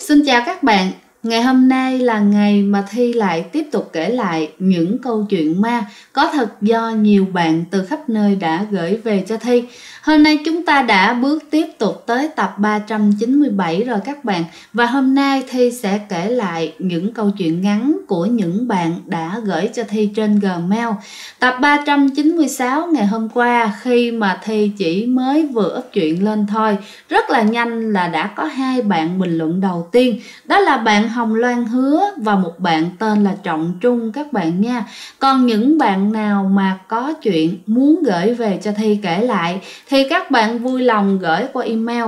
Xin chào các bạn, ngày hôm nay là ngày mà Thi lại tiếp tục kể lại những câu chuyện ma có thật do nhiều bạn từ khắp nơi đã gửi về cho Thi. Hôm nay chúng ta đã bước tiếp tục tới tập 397 rồi các bạn. Và hôm nay Thi sẽ kể lại những câu chuyện ngắn của những bạn đã gửi cho Thi trên Gmail. Tập 396 ngày hôm qua khi mà Thi chỉ mới vừa up chuyện lên thôi, rất là nhanh là đã có 2 bạn bình luận đầu tiên. Đó là bạn Hồng Loan Hứa và một bạn tên là Trọng Trung các bạn nha. Còn những bạn nào mà có chuyện muốn gửi về cho Thi kể lại thì các bạn vui lòng gửi qua email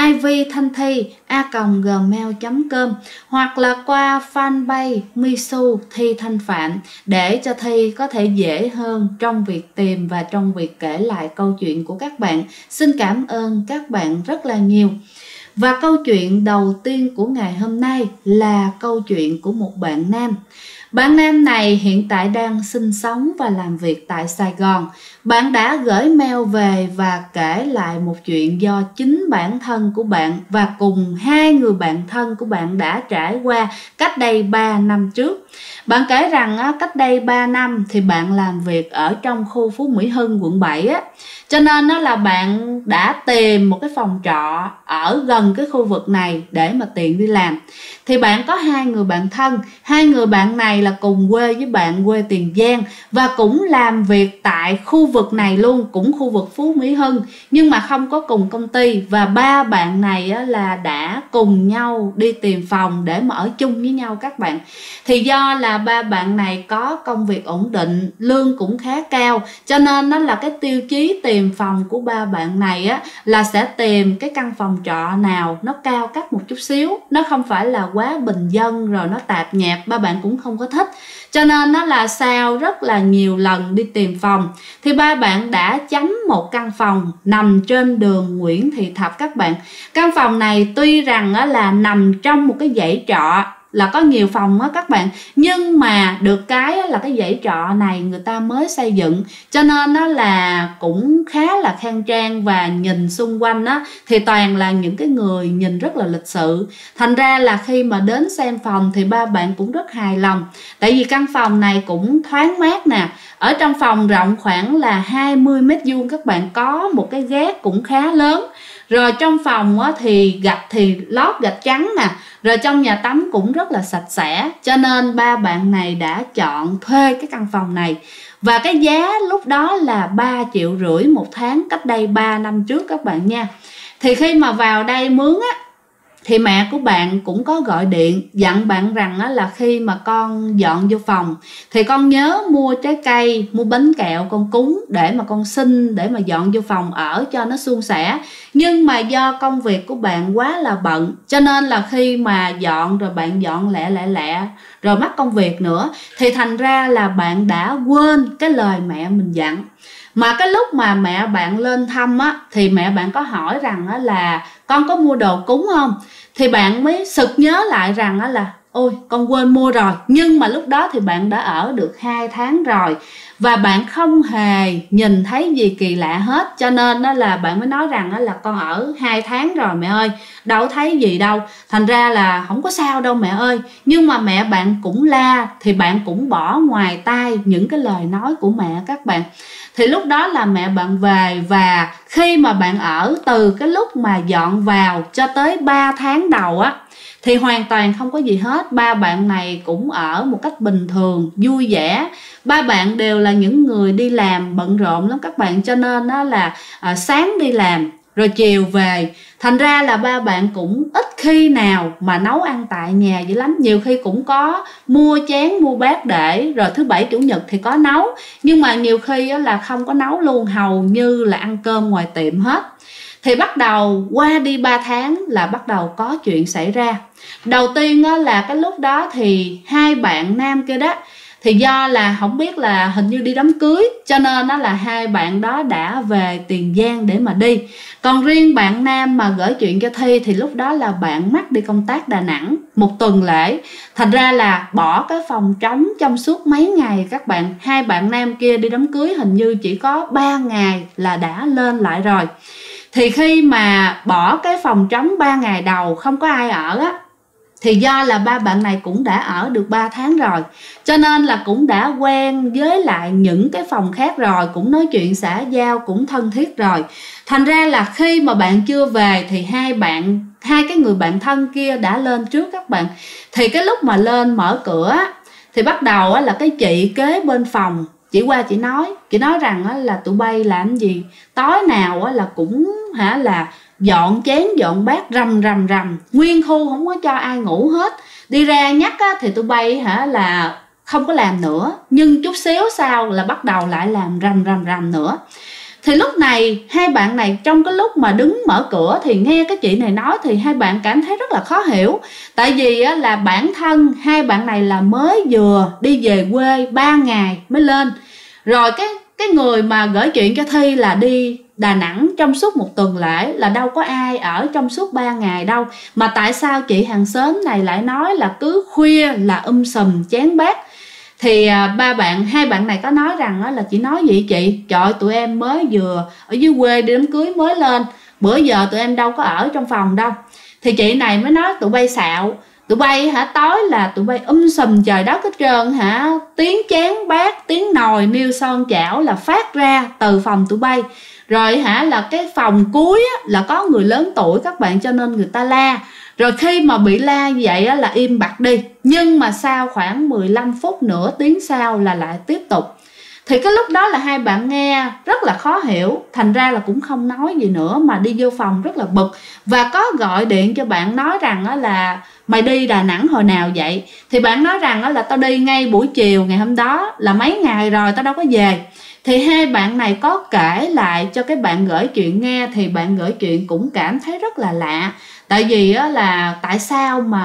ivthanthi@gmail.com hoặc là qua fanpage Misu Thi Thanh Phạm để cho Thi có thể dễ hơn trong việc tìm và trong việc kể lại câu chuyện của các bạn. Xin cảm ơn các bạn rất là nhiều. Và câu chuyện đầu tiên của ngày hôm nay là câu chuyện của một bạn nam. Bạn nam này hiện tại đang sinh sống và làm việc tại Sài Gòn. Bạn đã gửi mail về và kể lại một chuyện do chính bản thân của bạn và cùng 2 người bạn thân của bạn đã trải qua cách đây 3 năm trước. Bạn kể rằng cách đây 3 năm thì bạn làm việc ở trong khu Phú Mỹ Hưng, quận 7 á. Cho nên là bạn đã tìm một cái phòng trọ ở gần cái khu vực này để mà tiện đi làm. Thì bạn có 2 người bạn thân. 2 người bạn này là cùng quê với bạn, quê Tiền Giang, và cũng làm việc tại khu vực này luôn, cũng khu vực Phú Mỹ Hưng, nhưng mà không có cùng công ty. Và 3 bạn này là đã cùng nhau đi tìm phòng để mà ở chung với nhau các bạn. Thì do là 3 bạn này có công việc ổn định, lương cũng khá cao, cho nên nó là cái tiêu chí tìm phòng của 3 bạn này là sẽ tìm cái căn phòng trọ nào nó cao cấp một chút xíu, nó không phải là quá bình dân rồi nó tạp nhạp, 3 bạn cũng không có thích. Cho nên nó là sau rất là nhiều lần đi tìm phòng thì 3 bạn đã chấm một căn phòng nằm trên đường Nguyễn Thị Thập các bạn. Căn phòng này tuy rằng là nằm trong một cái dãy trọ, là có nhiều phòng á các bạn, nhưng mà được cái là cái dãy trọ này người ta mới xây dựng, cho nên nó là cũng khá là khang trang, và nhìn xung quanh á thì toàn là những cái người nhìn rất là lịch sự. Thành ra là khi mà đến xem phòng thì 3 bạn cũng rất hài lòng, tại vì căn phòng này cũng thoáng mát nè. Ở trong phòng rộng khoảng là 20 m² các bạn, có một cái gác cũng khá lớn. Rồi trong phòng thì gạch thì lót gạch trắng nè. Rồi trong nhà tắm cũng rất là sạch sẽ. Cho nên 3 bạn này đã chọn thuê cái căn phòng này. Và cái giá lúc đó là 3,5 triệu một tháng, cách đây 3 năm trước các bạn nha. Thì khi mà vào đây mướn thì mẹ của bạn cũng có gọi điện dặn bạn rằng là khi mà con dọn vô phòng thì con nhớ mua trái cây, mua bánh kẹo con cúng để mà con xin, để mà dọn vô phòng ở cho nó suôn sẻ. Nhưng mà do công việc của bạn quá là bận, cho nên là khi mà dọn rồi bạn dọn lẹ rồi mắc công việc nữa, thì thành ra là bạn đã quên cái lời mẹ mình dặn. Mà cái lúc mà mẹ bạn lên thăm thì mẹ bạn có hỏi rằng là con có mua đồ cúng không? Thì bạn mới sực nhớ lại rằng là ôi con quên mua rồi. Nhưng mà lúc đó thì bạn đã ở được 2 tháng rồi và bạn không hề nhìn thấy gì kỳ lạ hết. Cho nên là bạn mới nói rằng là con ở 2 tháng rồi mẹ ơi, đâu thấy gì đâu, thành ra là không có sao đâu mẹ ơi. Nhưng mà mẹ bạn cũng la, thì bạn cũng bỏ ngoài tai những cái lời nói của mẹ các bạn. Thì lúc đó là mẹ bạn về, và khi mà bạn ở từ cái lúc mà dọn vào cho tới 3 tháng đầu thì hoàn toàn không có gì hết. 3 bạn này cũng ở một cách bình thường, vui vẻ. 3 bạn đều là những người đi làm bận rộn lắm các bạn, cho nên là sáng đi làm rồi chiều về. Thành ra là 3 bạn cũng ít khi nào mà nấu ăn tại nhà dữ lắm. Nhiều khi cũng có mua chén, mua bát để, rồi thứ Bảy Chủ nhật thì có nấu. Nhưng mà nhiều khi là không có nấu luôn, hầu như là ăn cơm ngoài tiệm hết. Thì bắt đầu qua đi 3 tháng là bắt đầu có chuyện xảy ra. Đầu tiên là cái lúc đó thì 2 bạn nam kia đó, thì do là không biết là hình như đi đám cưới, cho nên là 2 bạn đó đã về Tiền Giang để mà đi. Còn riêng bạn nam mà gửi chuyện cho Thi thì lúc đó là bạn mắc đi công tác Đà Nẵng 1 tuần lễ. Thành ra là bỏ cái phòng trống trong suốt mấy ngày các bạn. 2 bạn nam kia đi đám cưới hình như chỉ có 3 ngày là đã lên lại rồi. Thì khi mà bỏ cái phòng trống 3 ngày đầu không có ai ở Thì do là ba bạn này cũng đã ở được 3 tháng rồi, cho nên là cũng đã quen với lại những cái phòng khác rồi, cũng nói chuyện xã giao, cũng thân thiết rồi. Thành ra là khi mà bạn chưa về thì hai cái người bạn thân kia đã lên trước các bạn. Thì cái lúc mà lên mở cửa thì bắt đầu là cái chị kế bên phòng, chị qua chị nói rằng là tụi bay làm gì tối nào là cũng là dọn chén dọn bát rầm nguyên khu, không có cho ai ngủ hết. Đi ra nhắc thì tụi bay là không có làm nữa, nhưng chút xíu sau là bắt đầu lại làm rầm nữa. Thì lúc này hai bạn này trong cái lúc mà đứng mở cửa thì nghe cái chị này nói thì hai bạn cảm thấy rất là khó hiểu. Tại vì là bản thân hai bạn này là mới vừa đi về quê 3 ngày mới lên. Rồi cái người mà gửi chuyện cho Thi là đi Đà Nẵng trong suốt một tuần lễ, là đâu có ai ở trong suốt 3 ngày đâu. Mà tại sao chị hàng xóm này lại nói là cứ khuya là sùm chén bát. Thì hai bạn này có nói rằng là chị nói gì chị? Trời, tụi em mới vừa ở dưới quê đi đám cưới mới lên, bữa giờ tụi em đâu có ở trong phòng đâu. Thì chị này mới nói tụi bay xạo, tụi bay tối là tụi bay sùm trời đất hết trơn tiếng chén bát, tiếng nồi niêu son chảo là phát ra từ phòng tụi bay. Rồi là cái phòng cuối là có người lớn tuổi các bạn, cho nên người ta la. Rồi khi mà bị la như vậy là im bặt đi. Nhưng mà sau khoảng 15 phút nửa tiếng sau là lại tiếp tục. Thì cái lúc đó là hai bạn nghe rất là khó hiểu, thành ra là cũng không nói gì nữa mà đi vô phòng rất là bực. Và có gọi điện cho bạn nói rằng là mày đi Đà Nẵng hồi nào vậy? Thì bạn nói rằng là tao đi ngay buổi chiều ngày hôm đó, là mấy ngày rồi tao đâu có về. Thì hai bạn này có kể lại cho cái bạn gửi chuyện nghe, thì bạn gửi chuyện cũng cảm thấy rất là lạ. Tại vì là tại sao mà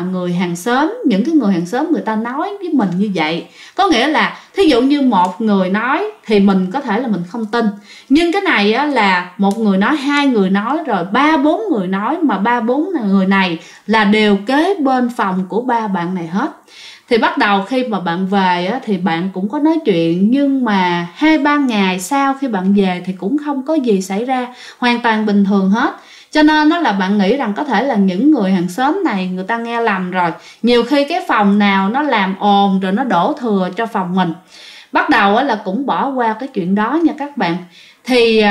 những cái người hàng xóm người ta nói với mình như vậy. Có nghĩa là thí dụ như một người nói thì mình có thể là mình không tin, nhưng cái này là một người nói, hai người nói, rồi 3-4 người nói, mà 3-4 người này là đều kế bên phòng của ba bạn này hết. Thì bắt đầu khi mà bạn về thì bạn cũng có nói chuyện, nhưng mà 2-3 ngày sau khi bạn về thì cũng không có gì xảy ra, hoàn toàn bình thường hết. Cho nên là bạn nghĩ rằng có thể là những người hàng xóm này người ta nghe lầm rồi. Nhiều khi cái phòng nào nó làm ồn rồi nó đổ thừa cho phòng mình. Bắt đầu là cũng bỏ qua cái chuyện đó nha các bạn. Thì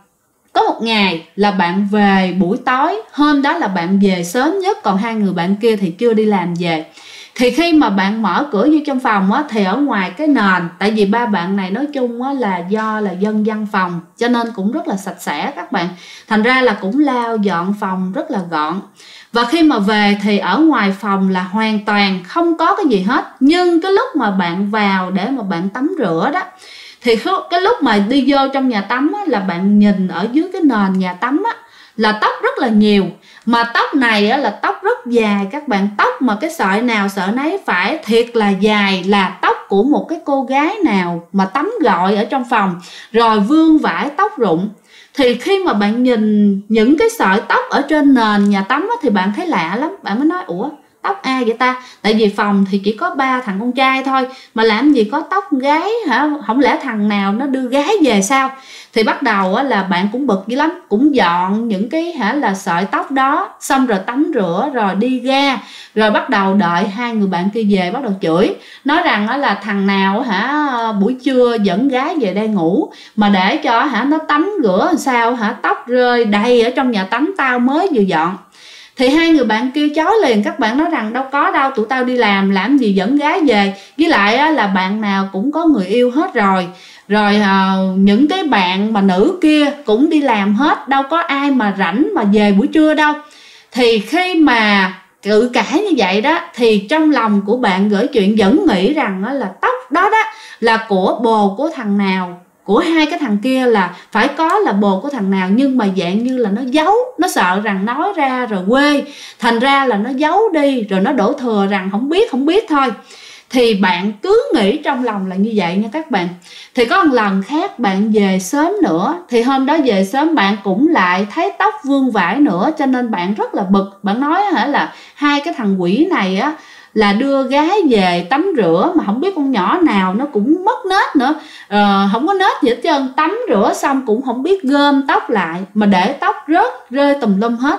có một ngày là bạn về buổi tối, hôm đó là bạn về sớm nhất, còn hai người bạn kia thì chưa đi làm về. Thì khi mà bạn mở cửa vô trong phòng thì ở ngoài cái nền, tại vì ba bạn này nói chung là do là dân văn phòng cho nên cũng rất là sạch sẽ các bạn. Thành ra là cũng lau dọn phòng rất là gọn. Và khi mà về thì ở ngoài phòng là hoàn toàn không có cái gì hết. Nhưng cái lúc mà bạn vào để mà bạn tắm rửa đó, thì cái lúc mà đi vô trong nhà tắm là bạn nhìn ở dưới cái nền nhà tắm là tóc rất là nhiều. Mà tóc này là tóc rất dài các bạn. Tóc mà cái sợi nào sợi nấy phải thiệt là dài, là tóc của một cái cô gái nào mà tắm gội ở trong phòng, rồi vương vải tóc rụng. Thì khi mà bạn nhìn những cái sợi tóc ở trên nền nhà tắm thì bạn thấy lạ lắm. Bạn mới nói ủa, tóc ai vậy ta? Tại vì phòng thì chỉ có 3 thằng con trai thôi, mà làm gì có tóc gái hả? Không lẽ thằng nào nó đưa gái về sao? Thì bắt đầu là bạn cũng bực dữ lắm, cũng dọn những cái là sợi tóc đó, xong rồi tắm rửa rồi đi ra, rồi bắt đầu đợi hai người bạn kia về, bắt đầu chửi, nói rằng là thằng nào buổi trưa dẫn gái về đây ngủ mà để cho nó tắm rửa làm sao tóc rơi đầy ở trong nhà tắm tao mới vừa dọn. Thì hai người bạn kêu chối liền, các bạn nói rằng đâu có đâu, tụi tao đi làm gì dẫn gái về, với lại là bạn nào cũng có người yêu hết rồi. Rồi những cái bạn mà nữ kia cũng đi làm hết, đâu có ai mà rảnh mà về buổi trưa đâu. Thì khi mà cự cãi như vậy đó, thì trong lòng của bạn gửi chuyện vẫn nghĩ rằng là tóc đó là của bồ của thằng nào, của hai cái thằng kia, là phải có là bồ của thằng nào, nhưng mà dạng như là nó giấu, nó sợ rằng nói ra rồi quê, thành ra là nó giấu đi, rồi nó đổ thừa rằng không biết thôi. Thì bạn cứ nghĩ trong lòng là như vậy nha các bạn. Thì có một lần khác bạn về sớm nữa, thì hôm đó về sớm bạn cũng lại thấy tóc vương vãi nữa, cho nên bạn rất là bực. Bạn nói là hai cái thằng quỷ này là đưa gái về tắm rửa mà không biết con nhỏ nào nó cũng mất nết nữa, không có nết gì hết trơn, tắm rửa xong cũng không biết gom tóc lại mà để tóc rơi tùm lum hết.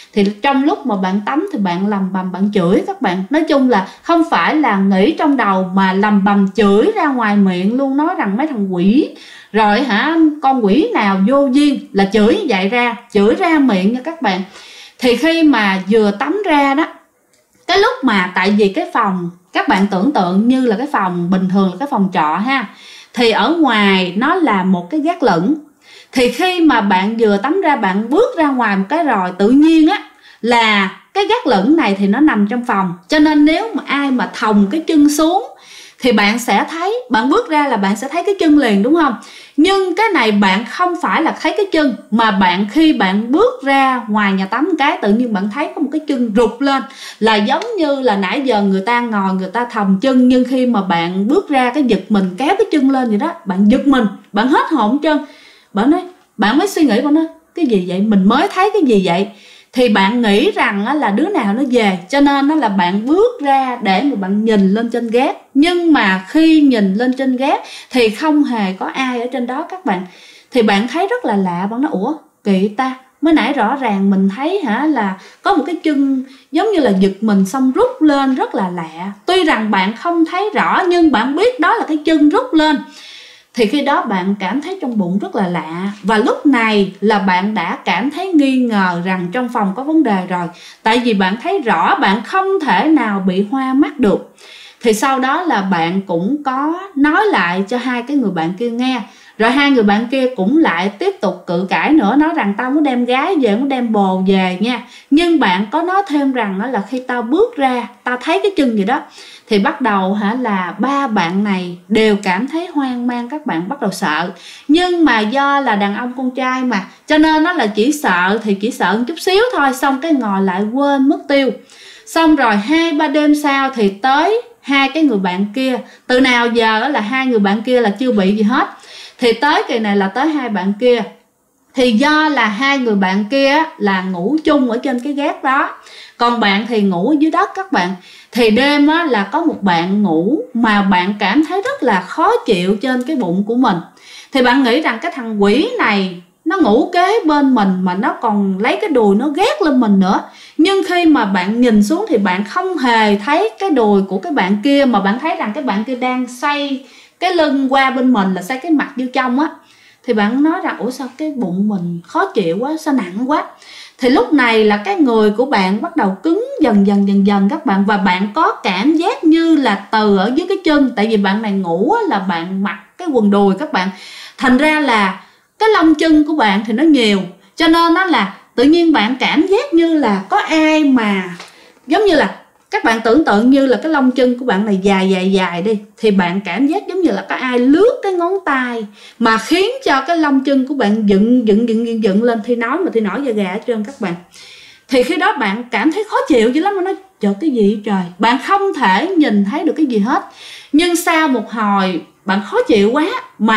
Thì trong lúc mà bạn tắm thì bạn lầm bầm bạn chửi các bạn. Nói chung là không phải là nghĩ trong đầu mà lầm bầm chửi ra ngoài miệng luôn, nói rằng mấy thằng quỷ rồi hả, con quỷ nào vô duyên, là chửi như vậy ra, chửi ra miệng nha các bạn. Thì khi mà vừa tắm ra đó, cái lúc mà tại vì cái phòng, các bạn tưởng tượng như là cái phòng bình thường là cái phòng trọ ha, thì ở ngoài nó là một cái gác lửng. Thì khi mà bạn vừa tắm ra, bạn bước ra ngoài một cái rồi tự nhiên á là cái gác lửng này thì nó nằm trong phòng, cho nên nếu mà ai mà thòng cái chân xuống thì bạn sẽ thấy, bạn bước ra là bạn sẽ thấy cái chân liền, đúng không? Nhưng cái này bạn không phải là thấy cái chân, mà bạn khi bạn bước ra ngoài nhà tắm cái tự nhiên bạn thấy có một cái chân rụt lên, là giống như là nãy giờ người ta ngồi người ta thòng chân, nhưng khi mà bạn bước ra cái giật mình kéo cái chân lên vậy đó, bạn giật mình, bạn hết hồn chân. Bạn nói, bạn mới suy nghĩ, bạn nói cái gì vậy, mình mới thấy cái gì vậy. Thì bạn nghĩ rằng là đứa nào nó về, cho nên là bạn bước ra để mà bạn nhìn lên trên gác. Nhưng mà khi nhìn lên trên gác thì không hề có ai ở trên đó các bạn. Thì bạn thấy rất là lạ, bạn nói ủa kỳ ta, mới nãy rõ ràng mình thấy hả là có một cái chân giống như là giật mình xong rút lên, rất là lạ. Tuy rằng bạn không thấy rõ nhưng bạn biết đó là cái chân rút lên. Thì khi đó bạn cảm thấy trong bụng rất là lạ. Và lúc này là bạn đã cảm thấy nghi ngờ rằng trong phòng có vấn đề rồi. Tại vì bạn thấy rõ, bạn không thể nào bị hoa mắt được. Thì sau đó là bạn cũng có nói lại cho hai cái người bạn kia nghe. Rồi hai người bạn kia cũng lại tiếp tục cự cãi nữa, nói rằng tao muốn đem gái về, muốn đem bồ về nha. Nhưng bạn có nói thêm rằng là khi tao bước ra, tao thấy cái chân gì đó. Thì bắt đầu là ba bạn này đều cảm thấy hoang mang, các bạn bắt đầu sợ. Nhưng mà do là đàn ông con trai mà, cho nên nó là chỉ sợ thì chỉ sợ một chút xíu thôi, xong cái ngồi lại quên mất tiêu. Xong rồi 2-3 đêm sau thì tới hai cái người bạn kia. Từ nào giờ là hai người bạn kia là chưa bị gì hết, thì tới kỳ này là tới hai bạn kia. Thì do là hai người bạn kia là ngủ chung ở trên cái gác đó, còn bạn thì ngủ ở dưới đất các bạn. Thì đêm là có một bạn ngủ mà bạn cảm thấy rất là khó chịu trên cái bụng của mình. Thì bạn nghĩ rằng cái thằng quỷ này nó ngủ kế bên mình mà nó còn lấy cái đùi nó ghét lên mình nữa. Nhưng khi mà bạn nhìn xuống thì bạn không hề thấy cái đùi của cái bạn kia, mà bạn thấy rằng cái bạn kia đang xoay cái lưng qua bên mình, là xoay cái mặt vô trong á. Thì bạn nói rằng ủa sao cái bụng mình khó chịu quá, sao nặng quá. Thì lúc này là cái người của bạn bắt đầu cứng dần dần các bạn. Và bạn có cảm giác như là từ ở dưới cái chân, tại vì bạn này ngủ là bạn mặc cái quần đùi các bạn, thành ra là cái lông chân của bạn thì nó nhiều, cho nên nó là tự nhiên bạn cảm giác như là có ai mà giống như là các bạn tưởng tượng như là cái lông chân của bạn này dài đi, thì bạn cảm giác giống như là có ai lướt cái ngón tay mà khiến cho cái lông chân của bạn dựng lên, thì nói mà thì nổi da gà hết trơn các bạn. Thì khi đó bạn cảm thấy khó chịu dữ lắm, mà nói trời cái gì trời, bạn không thể nhìn thấy được cái gì hết. Nhưng sau một hồi bạn khó chịu quá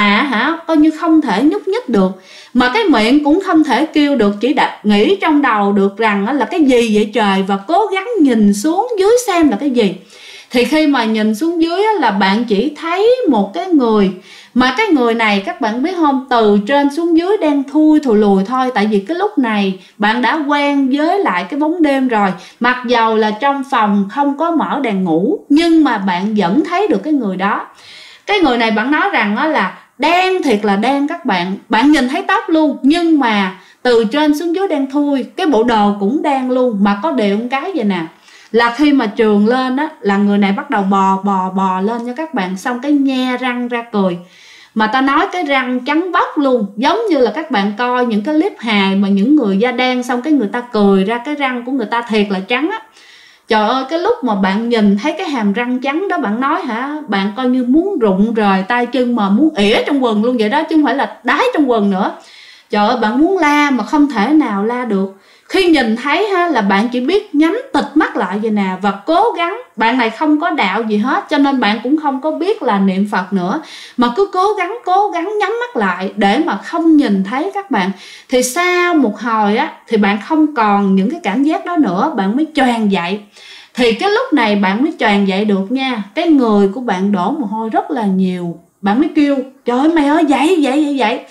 mà coi như không thể nhúc nhích được, mà cái miệng cũng không thể kêu được, chỉ nghĩ trong đầu được rằng là cái gì vậy trời, và cố gắng nhìn xuống dưới xem là cái gì. Thì khi mà nhìn xuống dưới là bạn chỉ thấy một cái người, mà cái người này các bạn biết không, từ trên xuống dưới đang thui thù lùi thôi. Tại vì cái lúc này bạn đã quen với lại cái bóng đêm rồi. Mặc dầu là trong phòng không có mở đèn ngủ, nhưng mà bạn vẫn thấy được cái người đó. Cái người này bạn nói rằng là đen thiệt là đen các bạn. Bạn nhìn thấy tóc luôn, nhưng mà từ trên xuống dưới đen thui. Cái bộ đồ cũng đen luôn. Mà có điều một cái vậy nè, là khi mà trường lên á, là người này bắt đầu bò lên nha các bạn. Xong cái nhe răng ra cười, mà ta nói cái răng trắng bóc luôn, giống như là các bạn coi những cái clip hài mà những người da đen xong cái người ta cười ra cái răng của người ta thiệt là trắng á. Trời ơi, cái lúc mà bạn nhìn thấy cái hàm răng trắng đó, bạn nói bạn coi như muốn rụng rời tay chân, mà muốn ỉa trong quần luôn vậy đó, chứ không phải là đái trong quần nữa. Trời ơi, bạn muốn la mà không thể nào la được. Khi nhìn thấy là bạn chỉ biết nhắm tịt mắt lại vậy nè, và cố gắng. Bạn này không có đạo gì hết, cho nên bạn cũng không có biết là niệm Phật nữa, mà cứ cố gắng nhắm mắt lại để mà không nhìn thấy các bạn. Thì sau một hồi thì bạn không còn những cái cảm giác đó nữa, bạn mới choàng dậy. Thì cái lúc này bạn mới choàng dậy được nha, cái người của bạn đổ mồ hôi rất là nhiều. Bạn mới kêu trời ơi mày ơi dậy.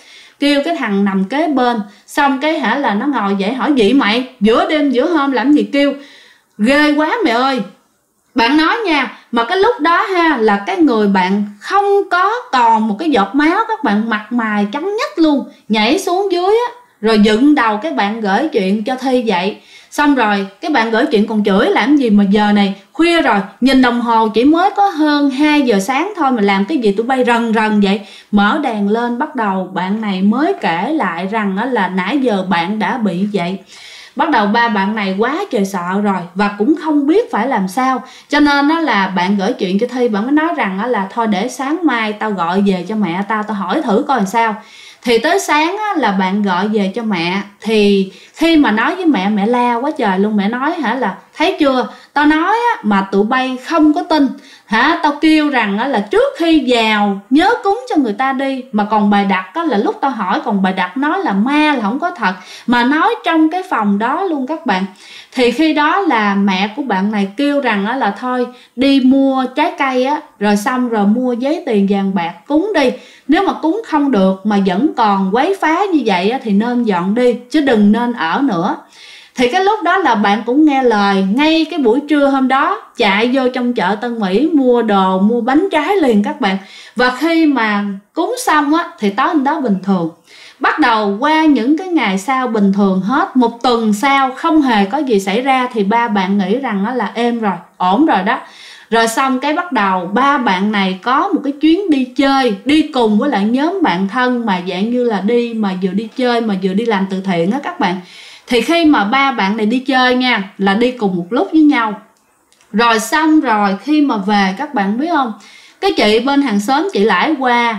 kêu cái thằng nằm kế bên, xong cái là nó ngồi dậy hỏi vậy mày giữa đêm giữa hôm làm gì kêu, ghê quá mẹ ơi. Bạn nói nha, mà cái lúc đó ha là cái người bạn không có còn một cái giọt máu, các bạn mặt mày trắng nhách luôn, nhảy xuống dưới á, rồi dựng đầu cái bạn gửi chuyện cho Thi dậy. Xong rồi cái bạn gửi chuyện còn chửi làm gì mà giờ này khuya rồi, nhìn đồng hồ chỉ mới có hơn 2 giờ sáng thôi mà làm cái gì tụi bay rần rần vậy. Mở đèn lên bắt đầu bạn này mới kể lại rằng là nãy giờ bạn đã bị vậy. Bắt đầu ba bạn này quá trời sợ rồi và cũng không biết phải làm sao, cho nên đó là bạn gửi chuyện cho Thi. Bạn mới nói rằng là thôi để sáng mai tao gọi về cho mẹ tao hỏi thử coi làm sao. Thì tới sáng á, là bạn gọi về cho mẹ. Thì khi mà nói với mẹ, mẹ la quá trời luôn. Mẹ nói là thấy chưa, tao nói á, mà tụi bay không có tin. Tao kêu rằng á, là trước khi vào nhớ cúng cho người ta đi. Mà còn bài đặt á, là lúc tao hỏi còn bài đặt nói là ma là không có thật, mà nói trong cái phòng đó luôn các bạn. Thì khi đó là mẹ của bạn này kêu rằng á, là thôi đi mua trái cây á, rồi xong rồi mua giấy tiền vàng bạc cúng đi. Nếu mà cúng không được mà vẫn còn quấy phá như vậy á, thì nên dọn đi chứ đừng nên ở nữa. Thì cái lúc đó là bạn cũng nghe lời, ngay cái buổi trưa hôm đó chạy vô trong chợ Tân Mỹ mua đồ, mua bánh trái liền các bạn. Và khi mà cúng xong á thì tối hôm đó bình thường. Bắt đầu qua những cái ngày sau bình thường hết, một tuần sau không hề có gì xảy ra, thì ba bạn nghĩ rằng là êm rồi, ổn rồi đó. Rồi xong cái bắt đầu ba bạn này có một cái chuyến đi chơi, đi cùng với lại nhóm bạn thân, mà dạng như là đi mà vừa đi chơi mà vừa đi làm từ thiện á các bạn. Thì khi mà ba bạn này đi chơi nha, là đi cùng một lúc với nhau. Rồi xong rồi khi mà về các bạn biết không, cái chị bên hàng xóm chị lại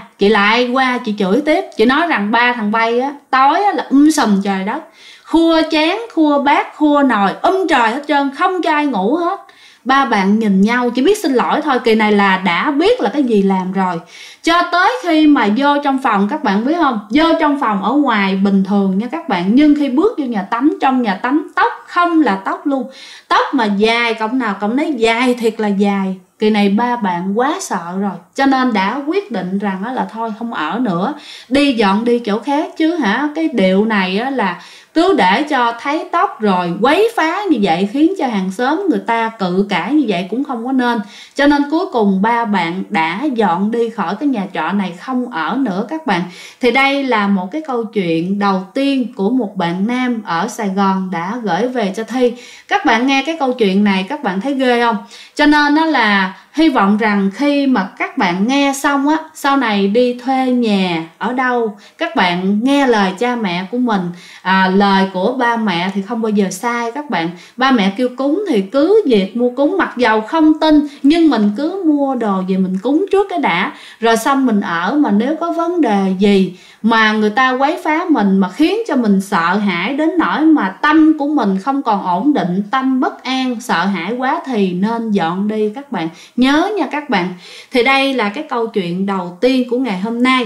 qua chị chửi tiếp. Chị nói rằng ba thằng bay á, tối á là sùm trời đất, khua chén, khua bát, khua nồi, trời hết trơn, không cho ai ngủ hết. Ba bạn nhìn nhau chỉ biết xin lỗi thôi. Kỳ này là đã biết là cái gì làm rồi. Cho tới khi mà vô trong phòng các bạn biết không, vô trong phòng ở ngoài bình thường nha các bạn, nhưng khi bước vô nhà tắm, trong nhà tắm tóc không là tóc luôn, tóc mà dài, cộng nào cộng nấy dài thiệt là dài. Kỳ này ba bạn quá sợ rồi, cho nên đã quyết định rằng là thôi không ở nữa, đi dọn đi chỗ khác. Chứ cái điệu này là cứ để cho thấy tóc rồi quấy phá như vậy, khiến cho hàng xóm người ta cự cãi như vậy cũng không có nên. Cho nên cuối cùng ba bạn đã dọn đi khỏi cái nhà trọ này, không ở nữa các bạn. Thì đây là một cái câu chuyện đầu tiên của một bạn nam ở Sài Gòn đã gửi về cho Thi. Các bạn nghe cái câu chuyện này các bạn thấy ghê không? Cho nên đó là hy vọng rằng khi mà các bạn nghe xong á, sau này đi thuê nhà ở đâu, các bạn nghe lời cha mẹ của mình. Lời của ba mẹ thì không bao giờ sai các bạn. Ba mẹ kêu cúng thì cứ việc mua cúng, mặc dầu không tin nhưng mình cứ mua đồ về mình cúng trước cái đã, rồi xong mình ở. Mà nếu có vấn đề gì mà người ta quấy phá mình mà khiến cho mình sợ hãi đến nỗi mà tâm của mình không còn ổn định, tâm bất an, sợ hãi quá thì nên dọn đi các bạn. Nhớ nha các bạn. Thì đây là cái câu chuyện đầu tiên của ngày hôm nay.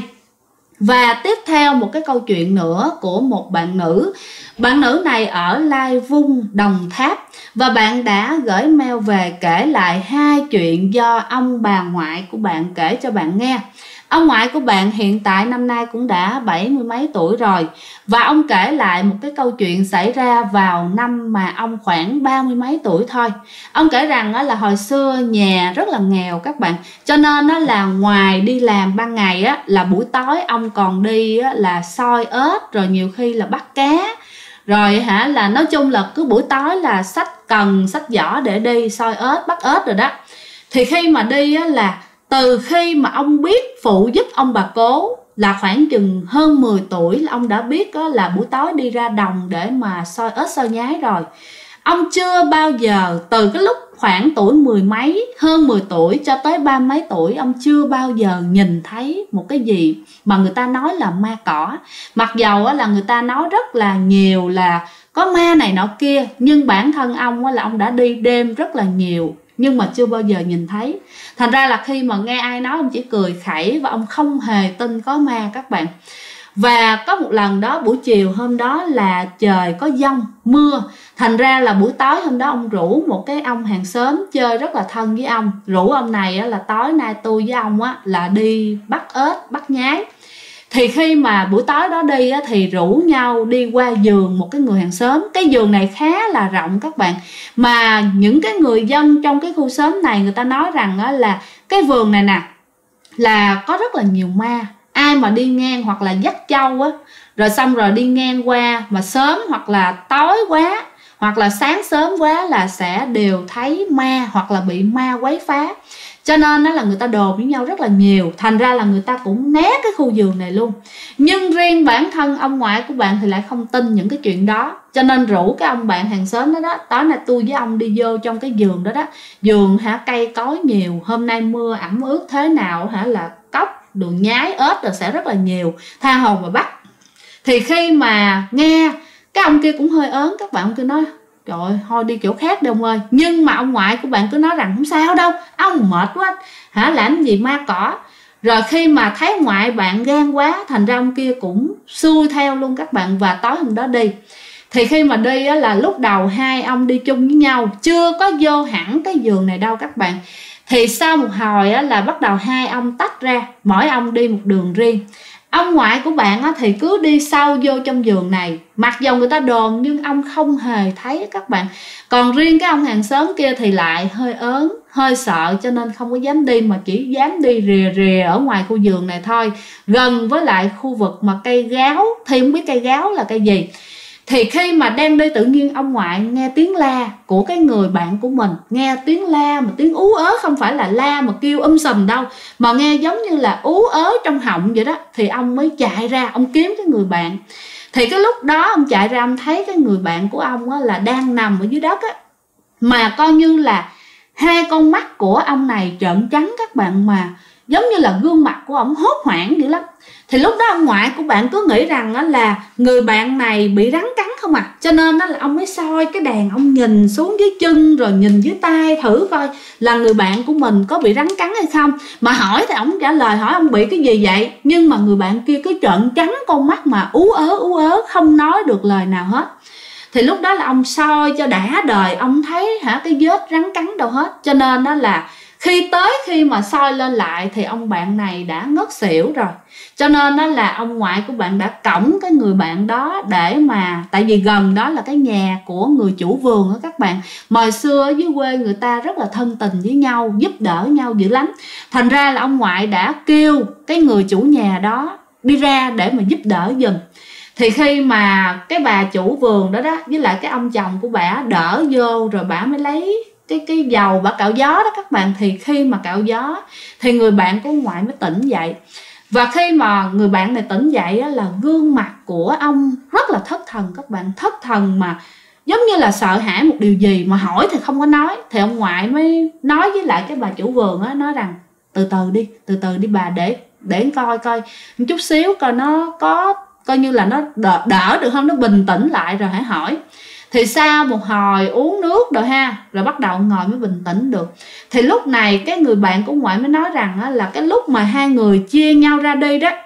Và tiếp theo một cái câu chuyện nữa của một bạn nữ. Bạn nữ này ở Lai Vung, Đồng Tháp. Và bạn đã gửi mail về kể lại 2 chuyện do ông bà ngoại của bạn kể cho bạn nghe. Ông ngoại của bạn hiện tại năm nay cũng đã 70 mấy tuổi rồi. Và ông kể lại một cái câu chuyện xảy ra vào năm mà ông khoảng 30 mấy tuổi thôi. Ông kể rằng là hồi xưa nhà rất là nghèo các bạn. Cho nên là ngoài đi làm ban ngày á, là buổi tối ông còn đi là soi ếch, rồi nhiều khi là bắt cá. Rồi là nói chung là cứ buổi tối là xách cần, xách giỏ để đi soi ếch, bắt ếch rồi đó. Thì khi mà đi á, là từ khi mà ông biết phụ giúp ông bà cố là khoảng chừng hơn 10 tuổi là ông đã biết là buổi tối đi ra đồng để mà soi ếch soi nhái rồi. Ông chưa bao giờ, từ cái lúc khoảng tuổi 10 mấy, hơn 10 tuổi cho tới 30 mấy tuổi, ông chưa bao giờ nhìn thấy một cái gì mà người ta nói là ma cỏ. Mặc dầu là người ta nói rất là nhiều là có ma này nọ kia, nhưng bản thân ông là ông đã đi đêm rất là nhiều nhưng mà chưa bao giờ nhìn thấy. Thành ra là khi mà nghe ai nói ông chỉ cười khẩy và ông không hề tin có ma các bạn. Và có một lần đó buổi chiều hôm đó là trời có dông mưa. Thành ra là buổi tối hôm đó ông rủ một cái ông hàng xóm chơi rất là thân với ông. Rủ ông này là tối nay tôi với ông là đi bắt ếch, bắt nhái. Thì khi mà buổi tối đó đi á, thì rủ nhau đi qua vườn một cái người hàng xóm. Cái vườn này khá là rộng các bạn, mà những cái người dân trong cái khu xóm này người ta nói rằng á, là cái vườn này nè là có rất là nhiều ma. Ai mà đi ngang hoặc là dắt trâu á, rồi xong rồi đi ngang qua mà sớm hoặc là tối quá hoặc là sáng sớm quá là sẽ đều thấy ma hoặc là bị ma quấy phá. Cho nên đó là người ta đồn với nhau rất là nhiều, thành ra là người ta cũng né cái khu vườn này luôn. Nhưng riêng bản thân ông ngoại của bạn thì lại không tin những cái chuyện đó, cho nên rủ cái ông bạn hàng xóm đó đó, tối nay tôi với ông đi vô trong cái vườn đó đó. Vườn hả, cây cối nhiều, hôm nay mưa ẩm ướt thế nào hả, là cóc đường nhái ếch rồi sẽ rất là nhiều, tha hồ mà bắt. Thì khi mà nghe cái ông kia cũng hơi ớn các bạn, ông kia nói trời ơi, thôi đi chỗ khác đi ông ơi. Nhưng mà ông ngoại của bạn cứ nói rằng không sao đâu, ông mệt quá hả, làm gì ma cỏ. Rồi khi mà thấy ngoại bạn gan quá, thành ra ông kia cũng xuôi theo luôn các bạn, và tối hôm đó đi. Thì khi mà đi á, là lúc đầu hai ông đi chung với nhau, chưa có vô hẳn cái vườn này đâu các bạn. Thì sau một hồi á, là bắt đầu hai ông tách ra, mỗi ông đi một đường riêng. Ông ngoại của bạn á, thì cứ đi sâu vô trong vườn này, mặc dầu người ta đồn nhưng ông không hề thấy các bạn. Còn riêng cái ông hàng xóm kia thì lại hơi ớn, hơi sợ, cho nên không có dám đi, mà chỉ dám đi rìa rìa ở ngoài khu vườn này thôi, gần với lại khu vực mà cây gáo. Thì không biết cây gáo là cây gì. Thì khi mà đang đi, tự nhiên ông ngoại nghe tiếng la của cái người bạn của mình. Nghe tiếng la mà tiếng ú ớ, không phải là la mà kêu sùm đâu, mà nghe giống như là ú ớ trong họng vậy đó. Thì ông mới chạy ra, ông kiếm cái người bạn. Thì cái lúc đó ông chạy ra, ông thấy cái người bạn của ông á, là đang nằm ở dưới đất á, mà coi như là hai con mắt của ông này trợn trắng các bạn, mà giống như là gương mặt của ông hốt hoảng dữ lắm. Thì lúc đó ông ngoại của bạn cứ nghĩ rằng đó là người bạn này bị rắn cắn không à, cho nên đó là ông mới soi cái đèn, ông nhìn xuống dưới chân rồi nhìn dưới tay thử coi là người bạn của mình có bị rắn cắn hay không. Mà hỏi thì ông trả lời, hỏi ông bị cái gì vậy, nhưng mà người bạn kia cứ trợn trắng con mắt mà ú ớ không nói được lời nào hết. Thì lúc đó là ông soi cho đã đời, ông thấy hả cái vết rắn cắn đâu hết. Cho nên đó là khi mà soi lên lại thì ông bạn này đã ngất xỉu rồi. Cho nên đó là ông ngoại của bạn đã cõng cái người bạn đó để mà, tại vì gần đó là cái nhà của người chủ vườn đó các bạn. Hồi xưa ở dưới quê người ta rất là thân tình với nhau, giúp đỡ nhau dữ lắm. Thành ra là ông ngoại đã kêu cái người chủ nhà đó đi ra để mà giúp đỡ giùm. Thì khi mà cái bà chủ vườn đó đó với lại cái ông chồng của bà đỡ vô, rồi bà mới lấy cái dầu bà cạo gió đó các bạn. Thì khi mà cạo gió thì người bạn của ngoại mới tỉnh dậy. Và khi mà người bạn này tỉnh dậy á, là gương mặt của ông rất là thất thần các bạn. Thất thần mà giống như là sợ hãi một điều gì, mà hỏi thì không có nói. Thì ông ngoại mới nói với lại cái bà chủ vườn á, nói rằng từ từ đi bà, để coi một chút xíu coi nó có, coi như là nó đỡ được không, nó bình tĩnh lại rồi hãy hỏi. Thì sau một hồi uống nước rồi ha, rồi bắt đầu ngồi mới bình tĩnh được. Thì lúc này cái người bạn của ngoại mới nói rằng á, là cái lúc mà hai người chia nhau ra đi đó,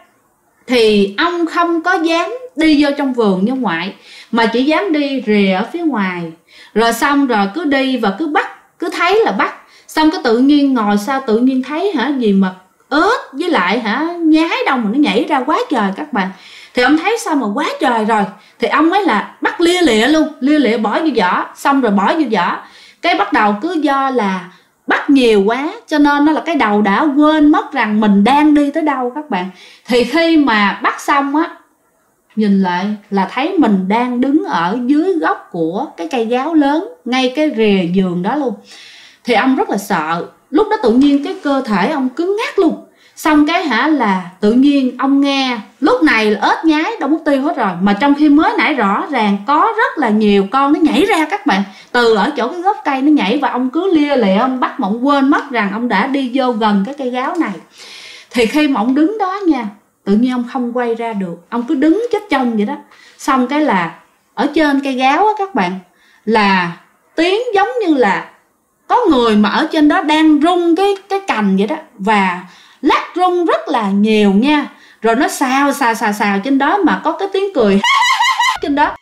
thì ông không có dám đi vô trong vườn như ngoại, mà chỉ dám đi rìa ở phía ngoài. Rồi xong rồi cứ đi và cứ bắt, cứ thấy là bắt. Xong cái tự nhiên ngồi sao tự nhiên thấy hả gì mà ếch với lại hả nhái đâu mà nó nhảy ra quá trời các bạn. Thì ông thấy sao mà quá trời rồi, thì ông mới là bắt lia lịa bỏ vô vỏ. Xong rồi bỏ vô vỏ, cái bắt đầu cứ do là bắt nhiều quá cho nên nó là cái đầu đã quên mất rằng mình đang đi tới đâu các bạn. Thì khi mà bắt xong á, nhìn lại là thấy mình đang đứng ở dưới gốc của cái cây gáo lớn, ngay cái rìa vườn đó luôn. Thì ông rất là sợ. Lúc đó tự nhiên cái cơ thể ông cứng ngắc luôn. Xong cái hả là tự nhiên ông nghe lúc này là ếch nhái đâu mất tiêu hết rồi, mà trong khi mới nãy rõ ràng có rất là nhiều con nó nhảy ra các bạn, từ ở chỗ cái gốc cây nó nhảy, và ông cứ lia lịa ông bắt mà ông quên mất rằng ông đã đi vô gần cái cây gáo này. Thì khi mà ông đứng đó nha, tự nhiên ông không quay ra được, ông cứ đứng chết trông vậy đó. Xong cái là ở trên cây gáo á các bạn, là tiếng giống như là có người mà ở trên đó đang rung cái cành vậy đó, và lắc rung rất là nhiều nha. Rồi nó xào trên đó, mà có cái tiếng cười trên đó.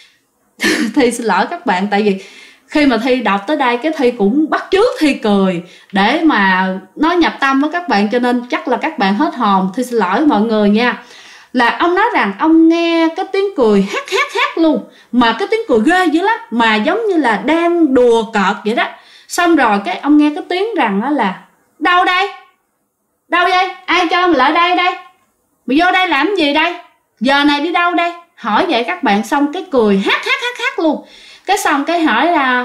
Thi xin lỗi các bạn, tại vì khi mà Thi đọc tới đây cái Thi cũng bắt chước Thi cười để mà nó nhập tâm với các bạn, cho nên chắc là các bạn hết hồn. Thi xin lỗi mọi người nha. là ông nói rằng ông nghe cái tiếng cười hát luôn, mà cái tiếng cười ghê dữ lắm, mà giống như là đang đùa cợt vậy đó. Xong rồi cái ông nghe cái tiếng rằng đó là đâu đây, đâu đây, ai cho mày lại đây, mày vô đây làm gì đây, giờ này đi đâu đây, hỏi vậy các bạn. Xong cái cười hát luôn. Cái xong cái hỏi là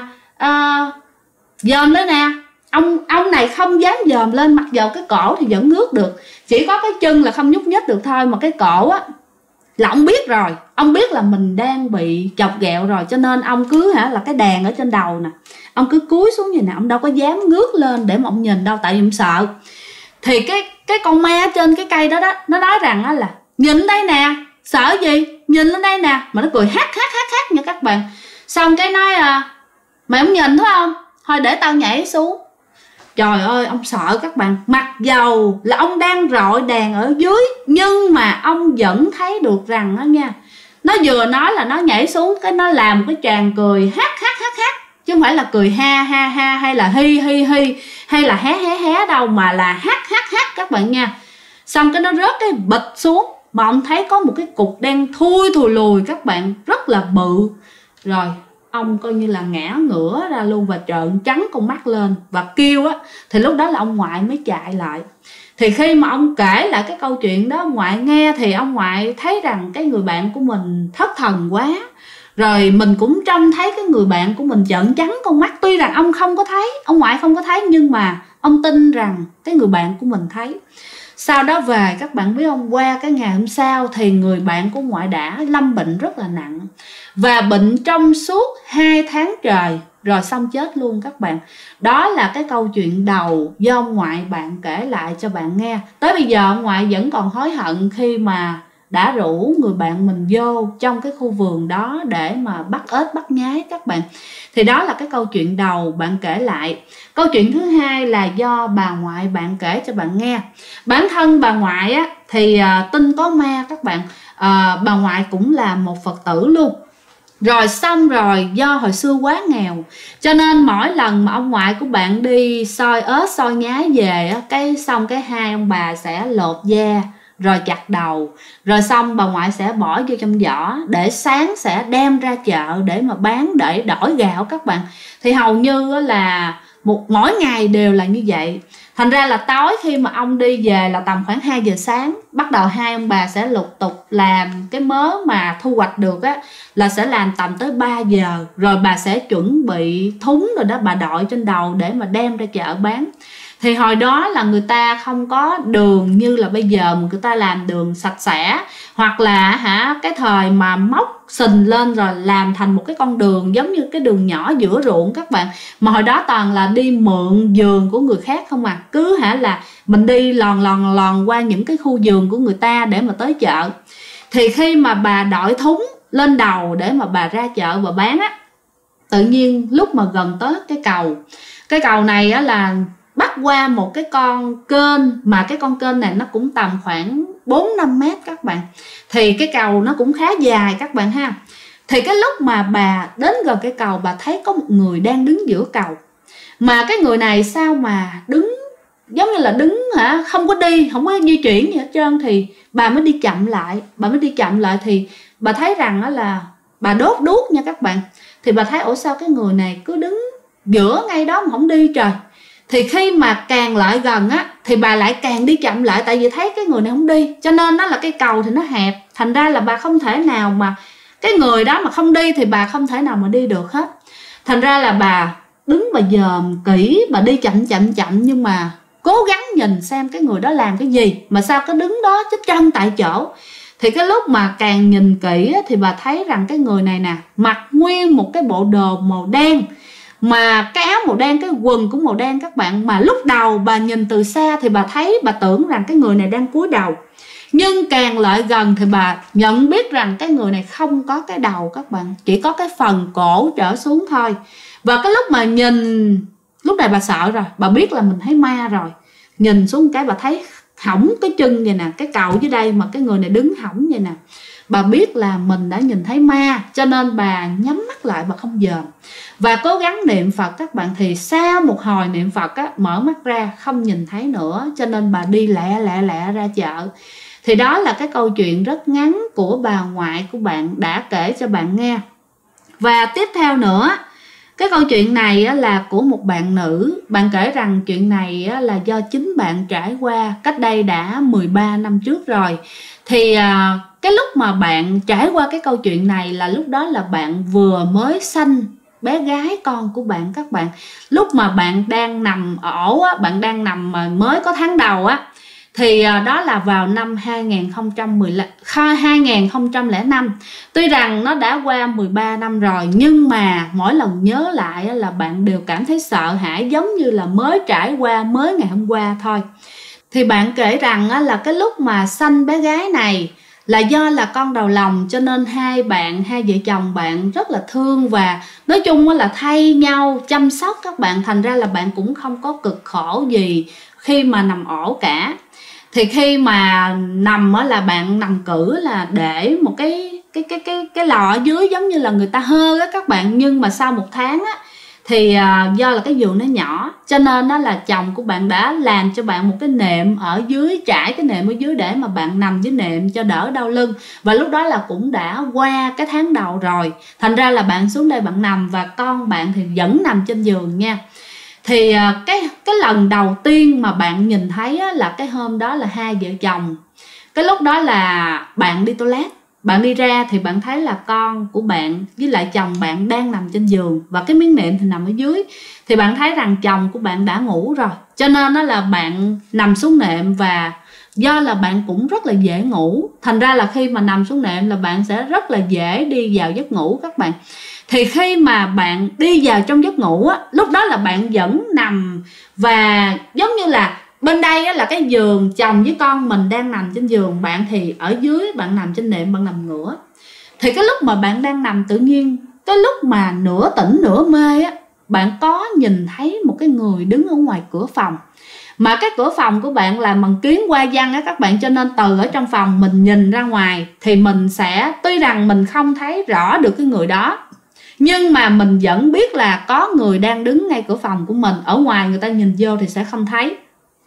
dòm lên nè. Ông này không dám dòm lên, mặc dầu cái cổ thì vẫn ngước được, chỉ có cái chân là không nhúc nhích được thôi, mà cái cổ á là ông biết rồi, ông biết là mình đang bị chọc ghẹo rồi, cho nên ông cứ là cái đèn ở trên đầu nè, ông cứ cúi xuống vậy nè, ông đâu có dám ngước lên để mà ông nhìn đâu, tại vì ông sợ. Thì cái con ma trên cái cây đó nó nói rằng á là nhìn đây nè, sợ gì, nhìn lên đây nè, mà nó cười hát nha các bạn. Xong cái nói mày không nhìn thấy không, thôi để tao nhảy xuống. Trời ơi, ông sợ các bạn, mặc dầu là ông đang rọi đèn ở dưới, nhưng mà ông vẫn thấy được rằng đó nha, nó vừa nói là nó nhảy xuống, cái nó làm cái tràng cười hát, chứ không phải là cười ha hay là hi hay là hé đâu, mà là hát các bạn nha. Xong cái nó rớt cái bịch xuống, mà ông thấy có một cái cục đen thui lùi các bạn, rất là bự. Rồi ông coi như là ngã ngửa ra luôn và trợn trắng con mắt lên và kêu á. Thì lúc đó là ông ngoại mới chạy lại. Thì khi mà ông kể lại cái câu chuyện đó ông ngoại nghe, thì ông ngoại thấy rằng cái người bạn của mình thất thần quá. Rồi mình cũng trông thấy cái người bạn của mình trợn trắng con mắt. Tuy rằng ông không có thấy, ông ngoại không có thấy, nhưng mà ông tin rằng cái người bạn của mình thấy. Sau đó về các bạn biết không, qua cái ngày hôm sau thì người bạn của ngoại đã lâm bệnh rất là nặng, và bệnh trong suốt 2 tháng trời, rồi xong chết luôn các bạn. Đó là cái câu chuyện đầu do ông ngoại bạn kể lại cho bạn nghe. Tới bây giờ ông ngoại vẫn còn hối hận khi mà đã rủ người bạn mình vô trong cái khu vườn đó để mà bắt ếch bắt nhái các bạn. Thì đó là cái câu chuyện đầu bạn kể lại. Câu chuyện thứ hai là do bà ngoại bạn kể cho bạn nghe. Bản thân bà ngoại á, thì tin có ma các bạn. Bà ngoại cũng là một Phật tử luôn. Rồi xong rồi do hồi xưa quá nghèo, cho nên mỗi lần mà ông ngoại của bạn đi soi ếch soi nhái về á, cái xong cái hai ông bà sẽ lột da rồi chặt đầu, rồi xong bà ngoại sẽ bỏ vô trong giỏ để sáng sẽ đem ra chợ để mà bán để đổi gạo các bạn. Thì hầu như là mỗi ngày đều là như vậy. Thành ra là tối khi mà ông đi về là tầm khoảng 2 giờ sáng, bắt đầu hai ông bà sẽ lục tục làm cái mớ mà thu hoạch được á, là sẽ làm tầm tới 3 giờ. Rồi bà sẽ chuẩn bị thúng rồi đó, bà đội trên đầu để mà đem ra chợ bán. Thì hồi đó là người ta không có đường như là bây giờ mà người ta làm đường sạch sẽ, hoặc là cái thời mà móc sình lên rồi làm thành một cái con đường giống như cái đường nhỏ giữa ruộng các bạn. Mà hồi đó toàn là đi mượn vườn của người khác không à, cứ là mình đi lòn qua những cái khu vườn của người ta để mà tới chợ. Thì khi mà bà đội thúng lên đầu để mà bà ra chợ và bán á, tự nhiên lúc mà gần tới cái cầu này á là bắt qua một cái con kênh, mà cái con kênh này nó cũng tầm khoảng 4-5 mét các bạn. Thì cái cầu nó cũng khá dài các bạn ha. Thì cái lúc mà bà đến gần cái cầu, bà thấy có một người đang đứng giữa cầu. Mà cái người này sao mà đứng giống như là đứng không có đi, không có di chuyển gì hết trơn. Thì bà mới đi chậm lại, thì bà thấy rằng đó là bà đốt đuốc nha các bạn. Thì bà thấy ủa sao cái người này cứ đứng giữa ngay đó mà không đi trời. Thì khi mà càng lại gần á thì bà lại càng đi chậm lại, tại vì thấy cái người này không đi, cho nên nó là cái cầu thì nó hẹp, thành ra là bà không thể nào mà cái người đó mà không đi thì bà không thể nào mà đi được hết. Thành ra là bà đứng bà dòm kỹ, bà đi chậm nhưng mà cố gắng nhìn xem cái người đó làm cái gì mà sao cứ đứng đó chết chân tại chỗ. Thì cái lúc mà càng nhìn kỹ á, thì bà thấy rằng cái người này nè mặc nguyên một cái bộ đồ màu đen, mà cái áo màu đen, cái quần cũng màu đen các bạn. Mà lúc đầu bà nhìn từ xa thì bà tưởng rằng cái người này đang cúi đầu, nhưng càng lại gần thì bà nhận biết rằng cái người này không có cái đầu các bạn, chỉ có cái phần cổ trở xuống thôi. Và cái lúc mà nhìn, lúc này bà sợ rồi, bà biết là mình thấy ma rồi. Nhìn xuống cái bà thấy hỏng cái chân vậy nè, cái cầu dưới đây mà cái người này đứng hỏng vậy nè. Bà biết là mình đã nhìn thấy ma, cho nên bà nhắm mắt lại, bà không dòm và cố gắng niệm Phật các bạn. Thì sau một hồi niệm Phật á, mở mắt ra không nhìn thấy nữa, cho nên bà đi lẹ ra chợ. Thì đó là cái câu chuyện rất ngắn của bà ngoại của bạn đã kể cho bạn nghe. Và tiếp theo nữa, cái câu chuyện này là của một bạn nữ. Bạn kể rằng chuyện này là do chính bạn trải qua cách đây đã 13 năm trước rồi. Thì cái lúc mà bạn trải qua cái câu chuyện này là lúc đó là bạn vừa mới sanh bé gái con của bạn các bạn. Lúc mà bạn đang nằm ổ á, bạn đang nằm mới có tháng đầu á, thì đó là vào năm 2005. Tuy rằng nó đã qua 13 năm rồi, nhưng mà mỗi lần nhớ lại là bạn đều cảm thấy sợ hãi, giống như là mới trải qua mới ngày hôm qua thôi. Thì bạn kể rằng là cái lúc mà sanh bé gái này là do là con đầu lòng, cho nên hai vợ chồng bạn rất là thương và nói chung là thay nhau chăm sóc các bạn. Thành ra là bạn cũng không có cực khổ gì khi mà nằm ổ cả. Thì khi mà nằm là bạn nằm cử là để một cái lò ở dưới giống như là người ta hơ á các bạn. Nhưng mà sau 1 tháng á thì do là cái giường nó nhỏ, cho nên đó là chồng của bạn đã làm cho bạn một cái nệm ở dưới, trải cái nệm ở dưới để mà bạn nằm dưới nệm cho đỡ đau lưng. Và lúc đó là cũng đã qua cái tháng đầu rồi, thành ra là bạn xuống đây bạn nằm và con bạn thì vẫn nằm trên giường nha. Thì cái lần đầu tiên mà bạn nhìn thấy là cái hôm đó là hai vợ chồng. Cái lúc đó là bạn đi toilet, bạn đi ra thì bạn thấy là con của bạn với lại chồng bạn đang nằm trên giường và cái miếng nệm thì nằm ở dưới. Thì bạn thấy rằng chồng của bạn đã ngủ rồi, cho nên đó là bạn nằm xuống nệm. Và do là bạn cũng rất là dễ ngủ, thành ra là khi mà nằm xuống nệm là bạn sẽ rất là dễ đi vào giấc ngủ các bạn. Thì khi mà bạn đi vào trong giấc ngủ á, lúc đó là bạn vẫn nằm và giống như là bên đây là cái giường, chồng với con mình đang nằm trên giường, bạn thì ở dưới bạn nằm trên nệm, bạn nằm ngửa. Thì cái lúc mà bạn đang nằm, tự nhiên cái lúc mà nửa tỉnh nửa mê á, bạn có nhìn thấy một cái người đứng ở ngoài cửa phòng. Mà cái cửa phòng của bạn là bằng kiến hoa văn á các bạn, cho nên từ ở trong phòng mình nhìn ra ngoài thì mình sẽ, tuy rằng mình không thấy rõ được cái người đó, nhưng mà mình vẫn biết là có người đang đứng ngay cửa phòng của mình. Ở ngoài người ta nhìn vô thì sẽ không thấy.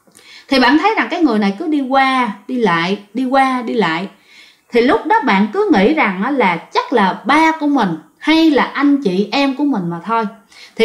Thì bạn thấy rằng cái người này cứ đi qua đi lại, đi qua đi lại. Thì lúc đó bạn cứ nghĩ rằng là chắc là ba của mình hay là anh chị em của mình mà thôi. Thì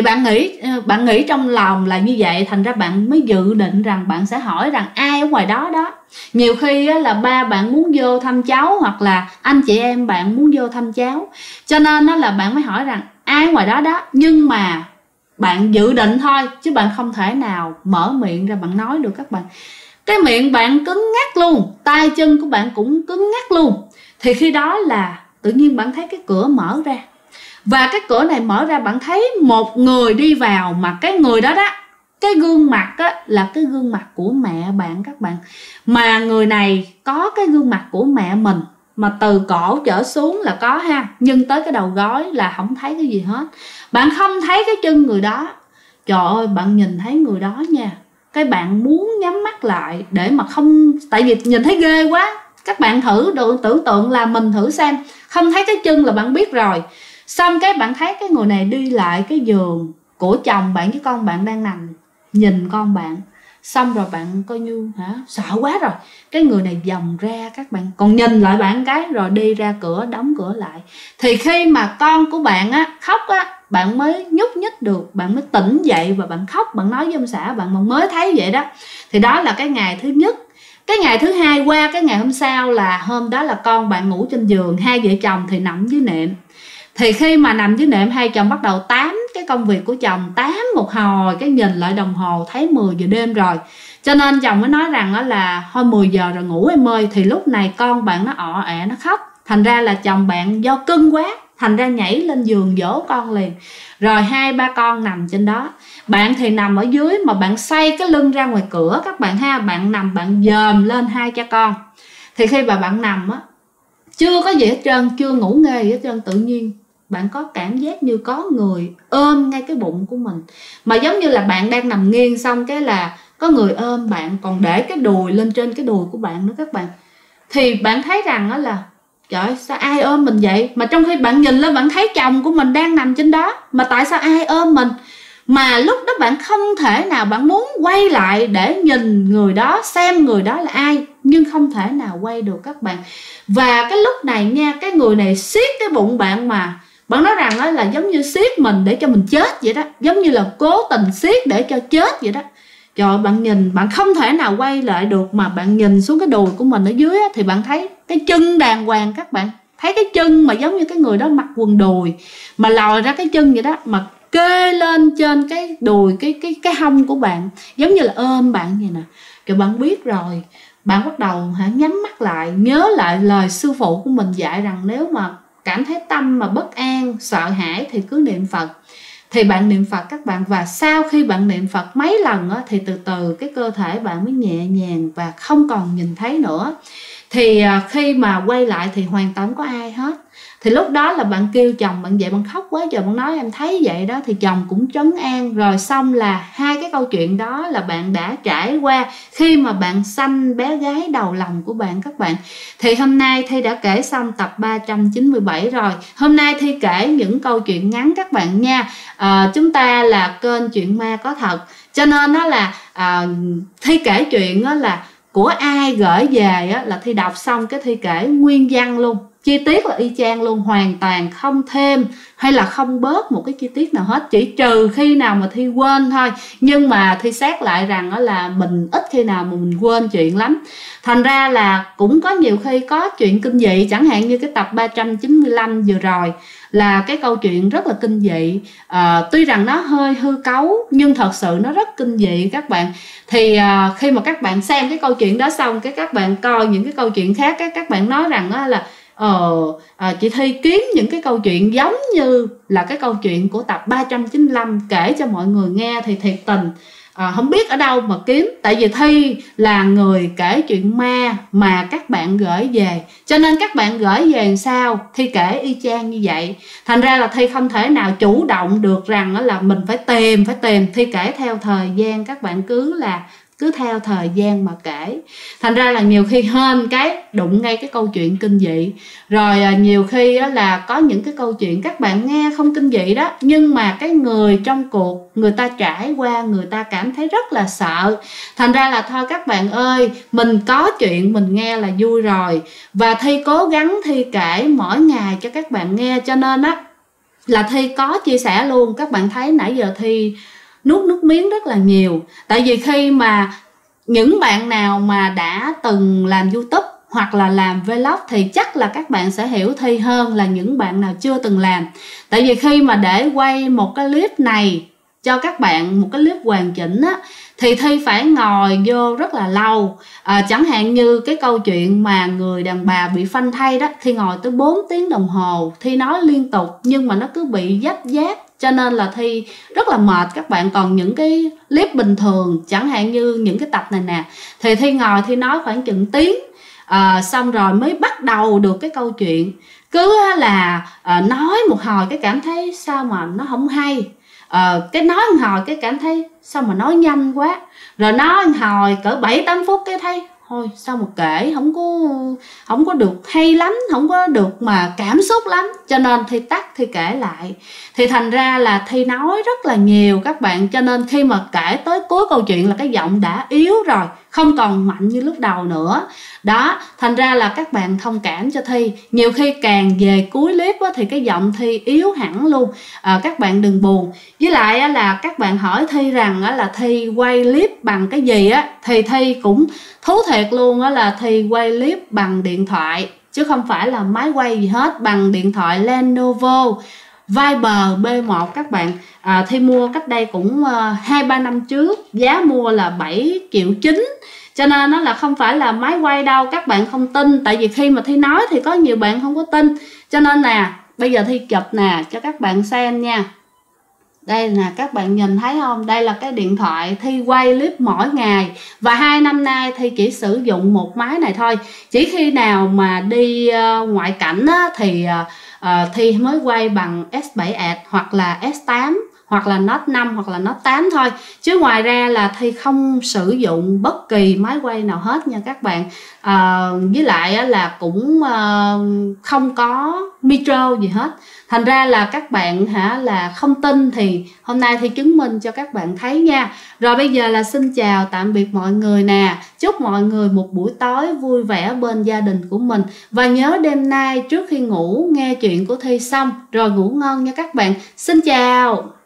bạn nghĩ trong lòng là như vậy, thành ra bạn mới dự định rằng bạn sẽ hỏi rằng ai ở ngoài đó đó. Nhiều khi là ba bạn muốn vô thăm cháu, hoặc là anh chị em bạn muốn vô thăm cháu, cho nên là bạn mới hỏi rằng ai ở ngoài đó đó. Nhưng mà bạn dự định thôi, chứ bạn không thể nào mở miệng ra bạn nói được các bạn. Cái miệng bạn cứng ngắc luôn, tay chân của bạn cũng cứng ngắc luôn. Thì khi đó là tự nhiên bạn thấy cái cửa mở ra. Và cái cửa này mở ra, bạn thấy một người đi vào, mà cái người đó đó, cái gương mặt á, là cái gương mặt của mẹ bạn các bạn. Mà người này có cái gương mặt của mẹ mình, mà từ cổ trở xuống là có ha, nhưng tới cái đầu gối là không thấy cái gì hết. Bạn không thấy cái chân người đó. Trời ơi, bạn nhìn thấy người đó nha, cái bạn muốn nhắm mắt lại để mà không, tại vì nhìn thấy ghê quá. Các bạn thử tưởng tượng là mình thử xem, không thấy cái chân là bạn biết rồi. Xong cái bạn thấy cái người này đi lại cái giường của chồng bạn với con bạn đang nằm, nhìn con bạn. Xong rồi bạn coi như sợ quá rồi, cái người này vòng ra các bạn, còn nhìn lại bạn cái rồi đi ra cửa, đóng cửa lại. Thì khi mà con của bạn khóc bạn mới nhúc nhích được, bạn mới tỉnh dậy và bạn khóc, bạn nói với ông xã bạn mới thấy vậy đó. Thì đó là cái ngày thứ nhất. Cái ngày thứ hai, qua cái ngày hôm sau là hôm đó là con bạn ngủ trên giường, hai vợ chồng thì nằm dưới nệm. Thì khi mà nằm dưới nệm, hai chồng bắt đầu tám cái công việc của chồng, tám một hồi, cái nhìn lại đồng hồ thấy 10 giờ đêm rồi. Cho nên chồng mới nói rằng là thôi 10 giờ rồi ngủ em ơi. Thì lúc này con bạn nó ọ ẹ nó khóc. Thành ra là chồng bạn do cưng quá, thành ra nhảy lên giường dỗ con liền. Rồi hai ba con nằm trên đó. Bạn thì nằm ở dưới mà bạn xoay cái lưng ra ngoài cửa các bạn ha. Bạn nằm bạn dòm lên hai cha con. Thì khi mà bạn nằm chưa có gì hết trơn, chưa ngủ nghê gì hết trơn, tự nhiên bạn có cảm giác như có người ôm ngay cái bụng của mình. Mà giống như là bạn đang nằm nghiêng, xong cái là có người ôm bạn, còn để cái đùi lên trên cái đùi của bạn nữa các bạn. Thì bạn thấy rằng là trời, sao ai ôm mình vậy? Mà trong khi bạn nhìn lên bạn thấy chồng của mình đang nằm trên đó, mà tại sao ai ôm mình? mà lúc đó bạn không thể nào, bạn muốn quay lại để nhìn người đó, xem người đó là ai, nhưng không thể nào quay được các bạn. Và cái lúc này nha, cái người này siết cái bụng bạn, mà bạn nói rằng đó là giống như siết mình để cho mình chết vậy đó, giống như là cố tình siết để cho chết vậy đó. Trời, bạn nhìn, bạn không thể nào quay lại được, mà bạn nhìn xuống cái đùi của mình ở dưới á, thì bạn thấy cái chân đàng hoàng các bạn. Thấy cái chân mà giống như cái người đó mặc quần đùi mà lòi ra cái chân vậy đó, mà kê lên trên cái đùi, cái hông của bạn, giống như là ôm bạn vậy nè. Rồi bạn biết rồi, bạn bắt đầu nhắm mắt lại, nhớ lại lời sư phụ của mình dạy rằng nếu mà cảm thấy tâm mà bất an, sợ hãi thì cứ niệm Phật. Thì bạn niệm Phật các bạn, và sau khi bạn niệm Phật mấy lần á, thì từ từ cái cơ thể bạn mới nhẹ nhàng và không còn nhìn thấy nữa. Thì khi mà quay lại thì hoàn toàn không có ai hết. Thì lúc đó là bạn kêu chồng bạn dậy, bạn khóc quá trời, bạn nói em thấy vậy đó, thì chồng cũng trấn an. Rồi xong là hai cái câu chuyện đó là bạn đã trải qua khi mà bạn sanh bé gái đầu lòng của bạn các bạn. Thì hôm nay Thi đã kể xong tập 397 rồi. Hôm nay Thi kể những câu chuyện ngắn các bạn nha. Chúng ta là kênh Chuyện Ma Có Thật, cho nên đó là Thi kể chuyện đó là của ai gửi về á, là Thi đọc xong cái Thi kể nguyên văn luôn, chi tiết là y chang luôn, hoàn toàn không thêm hay là không bớt một cái chi tiết nào hết, chỉ trừ khi nào mà Thi quên thôi. Nhưng mà Thi xét lại rằng đó là mình ít khi nào mà mình quên chuyện lắm. Thành ra là cũng có nhiều khi có chuyện kinh dị, chẳng hạn như cái tập 395 vừa rồi là cái câu chuyện rất là kinh dị. Tuy rằng nó hơi hư cấu nhưng thật sự nó rất kinh dị các bạn. Thì khi mà các bạn xem cái câu chuyện đó xong, cái các bạn coi những cái câu chuyện khác, các bạn nói rằng đó là chị Thi kiếm những cái câu chuyện giống như là cái câu chuyện của tập 395 kể cho mọi người nghe, thì thiệt tình không biết ở đâu mà kiếm. Tại vì Thi là người kể chuyện ma mà các bạn gửi về, cho nên các bạn gửi về làm sao Thi kể y chang như vậy. Thành ra là Thi không thể nào chủ động được rằng là mình phải tìm. Thi kể theo thời gian, các bạn cứ theo thời gian mà kể. Thành ra là nhiều khi hên cái đụng ngay cái câu chuyện kinh dị. Rồi nhiều khi là có những cái câu chuyện các bạn nghe không kinh dị đó, nhưng mà cái người trong cuộc, người ta trải qua, người ta cảm thấy rất là sợ. Thành ra là thôi các bạn ơi, mình có chuyện mình nghe là vui rồi. Và Thi cố gắng Thi kể mỗi ngày cho các bạn nghe, cho nên á là Thi có chia sẻ luôn. Các bạn thấy nãy giờ Thi nuốt nước miếng rất là nhiều. Tại vì khi mà những bạn nào mà đã từng làm YouTube hoặc là làm vlog thì chắc là các bạn sẽ hiểu Thi hơn là những bạn nào chưa từng làm. Tại vì khi mà để quay một cái clip này cho các bạn, một cái clip hoàn chỉnh á, thì Thi phải ngồi vô rất là lâu. Chẳng hạn như cái câu chuyện mà người đàn bà bị phanh thây đó, Thi ngồi tới 4 tiếng đồng hồ. Thi nói liên tục nhưng mà nó cứ bị giáp, cho nên là Thi rất là mệt các bạn. Còn những cái clip bình thường, chẳng hạn như những cái tập này nè, thì Thi ngồi Thi nói khoảng chừng tiếng, xong rồi mới bắt đầu được cái câu chuyện. Cứ là nói một hồi cái cảm thấy sao mà nó không hay, cái nói một hồi cái cảm thấy sao mà nói nhanh quá, rồi nói một hồi cỡ 7-8 phút cái thấy thôi sao mà kể không có được hay lắm, không có được mà cảm xúc lắm, cho nên Thi tắt, Thi kể lại. Thì thành ra là Thi nói rất là nhiều các bạn, cho nên khi mà kể tới cuối câu chuyện là cái giọng đã yếu rồi, không còn mạnh như lúc đầu nữa đó. Thành ra là các bạn thông cảm cho Thi, nhiều khi càng về cuối clip á, thì cái giọng Thi yếu hẳn luôn. Các bạn đừng buồn. Với lại là các bạn hỏi Thi rằng là Thi quay clip bằng cái gì á, thì Thi cũng thú thiệt luôn á, là Thi quay clip bằng điện thoại chứ không phải là máy quay gì hết, bằng điện thoại Lenovo Viber B1 các bạn. Thi mua cách đây cũng 2-3 năm trước, giá mua là 7,9 triệu, cho nên nó là không phải là máy quay đâu. Các bạn không tin, tại vì khi mà Thi nói thì có nhiều bạn không có tin, cho nên nè bây giờ Thi chụp nè cho các bạn xem nha. Đây nè, các bạn nhìn thấy không? Đây là cái điện thoại Thi quay clip mỗi ngày. Và 2 năm nay Thi chỉ sử dụng một máy này thôi. Chỉ khi nào mà đi ngoại cảnh á, thì Thi mới quay bằng S7 Edge hoặc là S8 hoặc là Note 5 hoặc là Note 8 thôi, chứ ngoài ra là Thi không sử dụng bất kỳ máy quay nào hết nha các bạn. Với lại là cũng không có micro gì hết. Thành ra là các bạn là không tin thì hôm nay Thi chứng minh cho các bạn thấy nha. Rồi bây giờ là xin chào tạm biệt mọi người nè. Chúc mọi người một buổi tối vui vẻ bên gia đình của mình. Và nhớ đêm nay trước khi ngủ nghe chuyện của Thi xong rồi ngủ ngon nha các bạn. Xin chào.